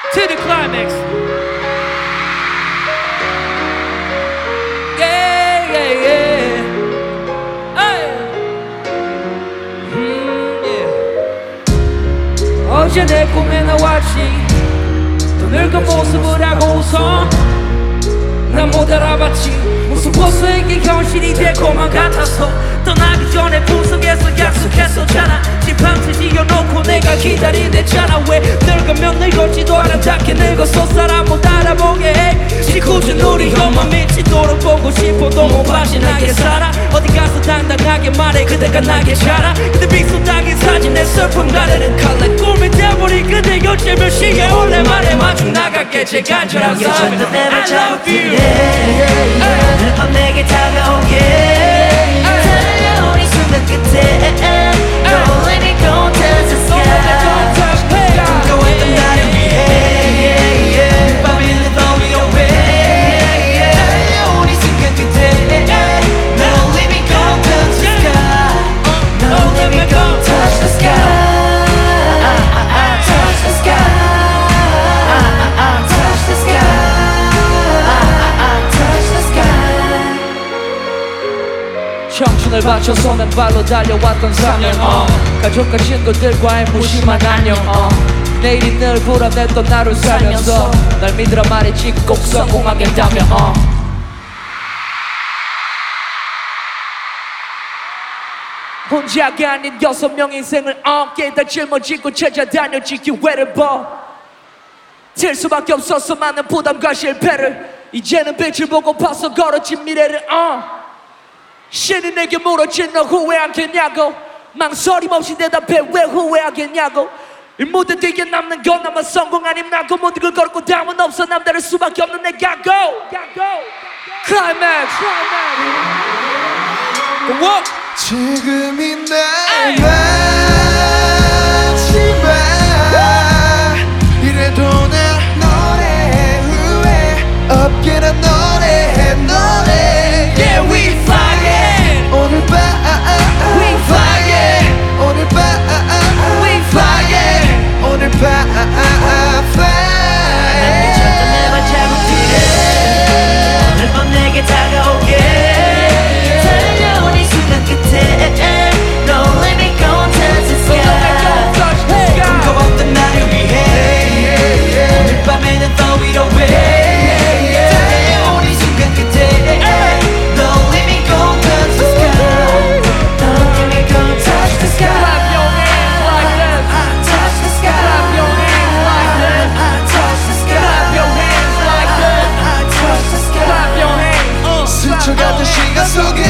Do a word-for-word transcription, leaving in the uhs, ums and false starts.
To the climax. Yeah, yeah, yeah. Hey. Mm, yeah. 어제 내 꿈에 나왔지. 또 늙은 모습을 하고 웃어. 난 못 알아봤지. 무슨 보스에게 현실이 될 것만 같아서. 떠나기 전에 풍속에서 약속했었잖아. 지팡치 지어놓고 내가 기다리댔잖아. 왜 늙으면 늙었지도 아름답게 늙어서 사람 못 알아보게 해. 지구준 우리 형만 미치도록 보고 싶어도 못 바신하게 살아. 어디 가서 당당하게 말해 그대가 나게 자라. 근데 빗속 당긴 사진에 슬픔 가르는 칼날 꿈이 돼버린 그대 곁에 몇 시에 오랜만에 마중 나갔겠지 간절한 삶 I love you. 오늘 밤 내게 다가오게 달려온 이 순간 끝에 Don't let me go touch the sky 꿈꿔왔던 나를 위해 밤에는 더 위험해 달려온 이 순간 끝에 Don't let me go touch the sky Don't let me go touch the sky Touch the sky Touch the sky 청춘을 바쳐서 맨발로 달려왔던 삼 년 uh. 가족과 친구들과의 무심한 안녕 uh. 내일이 늘 불안했던 나를 살면서 날 믿으라 말했지 꼭 성공하겠다며 uh. 혼자가 아닌 여섯 명 인생을 어깨에다 짊어지고 찾아다녔지 기회를 봐 들 수밖에 없었어 많은 부담과 실패를 이제는 빛을 보고 봐서 걸었지 미래를 uh. 신이 내게 물었지 너 후회 않겠냐고 망설임 없이 대답해 왜 후회하겠냐고 이 무대 뒤에 남는 건 나만 성공 아님 나고 모든 걸 걸고 다음은 없어 남다를 수밖에 없는 내가 go 클라이맥스 지금이 날 마지막 이래도 나 노래해 후회 없게나 노래해 노래 Yeah we flying 오늘 밤 We flying 오늘 밤 We flying 오늘 밤 내 절대 내 발자국들에 오늘 밤 내게 다가오게 달려온 이 순간 끝에 Don't let me go touch the sky 꿈꿔왔던 나를 위해 오늘 밤에는 더 위로해 달려온 이 순간 끝에 Don't let me go touch the sky Don't let me go touch the sky Clap your hands like this Touch the sky Clap your hands like this Touch the sky Clap your hands like this Touch the sky Clap your hands 스쳐가던 시간 속에